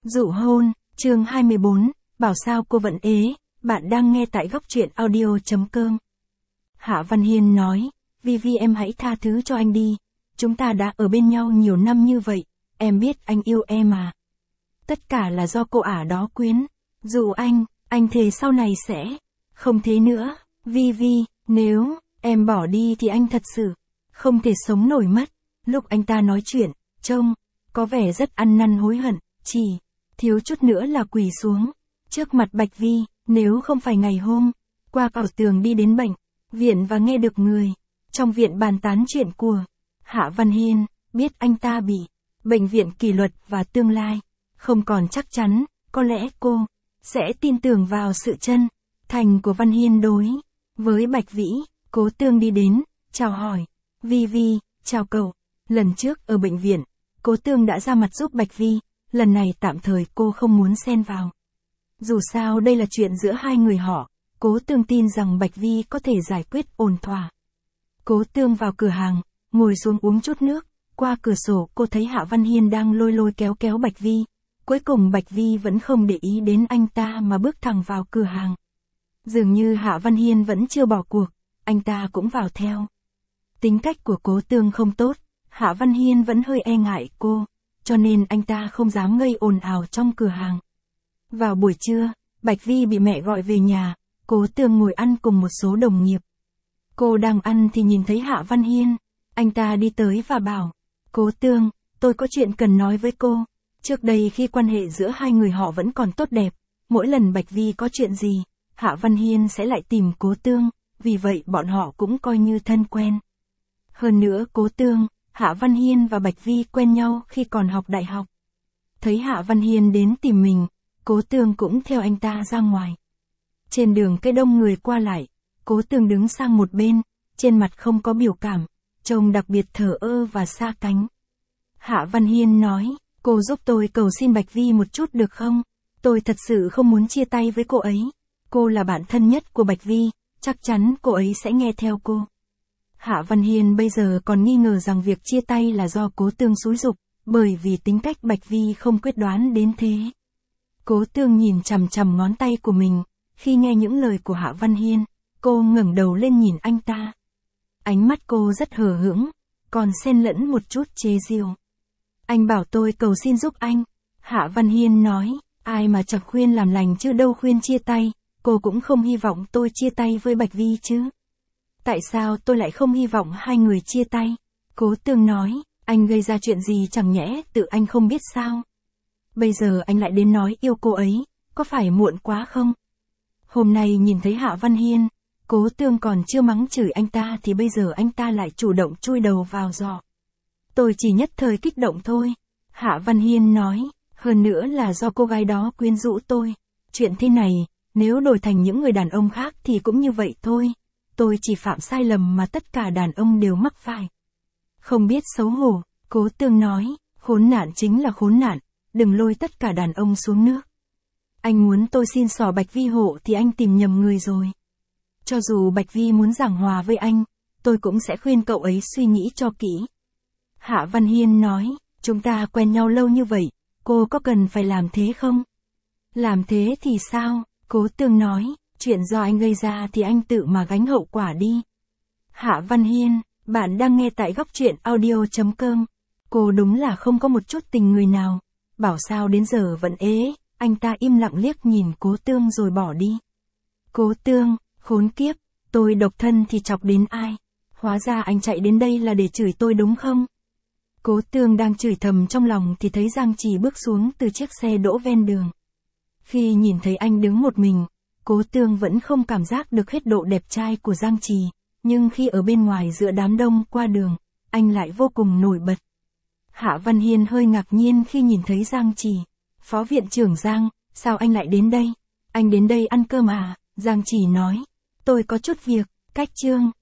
Dụ hôn, chương 24, bảo sao cô vẫn ế, bạn đang nghe tại góc truyện audio.com. Hạ Văn Hiên nói, Vivi em hãy tha thứ cho anh đi, chúng ta đã ở bên nhau nhiều năm như vậy, em biết anh yêu em mà. Tất cả là do cô ả đó quyến, dụ anh thề sau này sẽ không thế nữa, Vivi, nếu em bỏ đi thì anh thật sự không thể sống nổi mất. Lúc anh ta nói chuyện, trông có vẻ rất ăn năn hối hận, chỉ thiếu chút nữa là quỳ xuống trước mặt Bạch Vi, nếu không phải ngày hôm qua cỏ tường đi đến bệnh viện và nghe được người trong viện bàn tán chuyện của Hạ Văn Hiên, biết anh ta bị bệnh viện kỷ luật và tương lai không còn chắc chắn, có lẽ cô sẽ tin tưởng vào sự chân thành của Văn Hiên đối với Bạch Vĩ. Cố Tương đi đến, chào hỏi, Vi, chào cậu. Lần trước ở bệnh viện, Cố Tương đã ra mặt giúp Bạch Vi, lần này tạm thời cô không muốn xen vào. Dù sao đây là chuyện giữa hai người họ, Cố Tương tin rằng Bạch Vi có thể giải quyết ổn thỏa. Cố Tương vào cửa hàng, ngồi xuống uống chút nước, qua cửa sổ cô thấy Hạ Văn Hiên đang lôi kéo Bạch Vi. Cuối cùng Bạch Vi vẫn không để ý đến anh ta mà bước thẳng vào cửa hàng. Dường như Hạ Văn Hiên vẫn chưa bỏ cuộc, anh ta cũng vào theo. Tính cách của Cố Tương không tốt, Hạ Văn Hiên vẫn hơi e ngại cô, cho nên anh ta không dám gây ồn ào trong cửa hàng. Vào buổi trưa, Bạch Vi bị mẹ gọi về nhà, Cố Tương ngồi ăn cùng một số đồng nghiệp. Cô đang ăn thì nhìn thấy Hạ Văn Hiên, anh ta đi tới và bảo, Cố Tương, tôi có chuyện cần nói với cô. Trước đây khi quan hệ giữa hai người họ vẫn còn tốt đẹp, mỗi lần Bạch Vi có chuyện gì, Hạ Văn Hiên sẽ lại tìm Cố Tương, vì vậy bọn họ cũng coi như thân quen. Hơn nữa Cố Tương, Hạ Văn Hiên và Bạch Vi quen nhau khi còn học đại học. Thấy Hạ Văn Hiên đến tìm mình, Cố Tương cũng theo anh ta ra ngoài. Trên đường cái đông người qua lại, Cố Tương đứng sang một bên, trên mặt không có biểu cảm, trông đặc biệt thờ ơ và xa cánh. Hạ Văn Hiên nói, cô giúp tôi cầu xin Bạch Vi một chút được không? Tôi thật sự không muốn chia tay với cô ấy. Cô là bạn thân nhất của Bạch Vi, chắc chắn cô ấy sẽ nghe theo cô. Hạ Văn Hiên bây giờ còn nghi ngờ rằng việc chia tay là do Cố Tương xúi giục, bởi vì tính cách Bạch Vi không quyết đoán đến thế. Cố Tương nhìn chằm ngón tay của mình, khi nghe những lời của Hạ Văn Hiên, cô ngẩng đầu lên nhìn anh ta. Ánh mắt cô rất hờ hững, còn xen lẫn một chút chế giễu. Anh bảo tôi cầu xin giúp anh. Hạ Văn Hiên nói, ai mà chẳng khuyên làm lành chứ đâu khuyên chia tay, cô cũng không hy vọng tôi chia tay với Bạch Vi chứ. Tại sao tôi lại không hy vọng hai người chia tay? Cố Tương nói, anh gây ra chuyện gì chẳng nhẽ tự anh không biết sao? Bây giờ anh lại đến nói yêu cô ấy, có phải muộn quá không? Hôm nay nhìn thấy Hạ Văn Hiên, Cố Tương còn chưa mắng chửi anh ta thì bây giờ anh ta lại chủ động chui đầu vào giỏ. Tôi chỉ nhất thời kích động thôi. Hạ Văn Hiên nói, hơn nữa là do cô gái đó quyến rũ tôi. Chuyện thế này, nếu đổi thành những người đàn ông khác thì cũng như vậy thôi. Tôi chỉ phạm sai lầm mà tất cả đàn ông đều mắc phải. Không biết xấu hổ, Cố Tương nói, khốn nạn chính là khốn nạn, đừng lôi tất cả đàn ông xuống nước. Anh muốn tôi xin xỏ Bạch Vi hộ thì anh tìm nhầm người rồi. Cho dù Bạch Vi muốn giảng hòa với anh, tôi cũng sẽ khuyên cậu ấy suy nghĩ cho kỹ. Hạ Văn Hiên nói, chúng ta quen nhau lâu như vậy, cô có cần phải làm thế không? Làm thế thì sao? Cố Tương nói, chuyện do anh gây ra thì anh tự mà gánh hậu quả đi. Hạ Văn Hiên, bạn đang nghe tại góc truyện audio.com. Cô đúng là không có một chút tình người nào. Bảo sao đến giờ vẫn ế, anh ta im lặng liếc nhìn Cố Tương rồi bỏ đi. Cố Tương, khốn kiếp, tôi độc thân thì chọc đến ai? Hóa ra anh chạy đến đây là để chửi tôi đúng không? Cố Tương đang chửi thầm trong lòng thì thấy Giang Trì bước xuống từ chiếc xe đỗ ven đường. Khi nhìn thấy anh đứng một mình, Cố Tương vẫn không cảm giác được hết độ đẹp trai của Giang Trì, nhưng khi ở bên ngoài giữa đám đông qua đường, anh lại vô cùng nổi bật. Hạ Văn Hiên hơi ngạc nhiên khi nhìn thấy Giang Trì. Phó viện trưởng Giang, sao anh lại đến đây? Anh đến đây ăn cơm à? Giang Trì nói, tôi có chút việc, cách chương.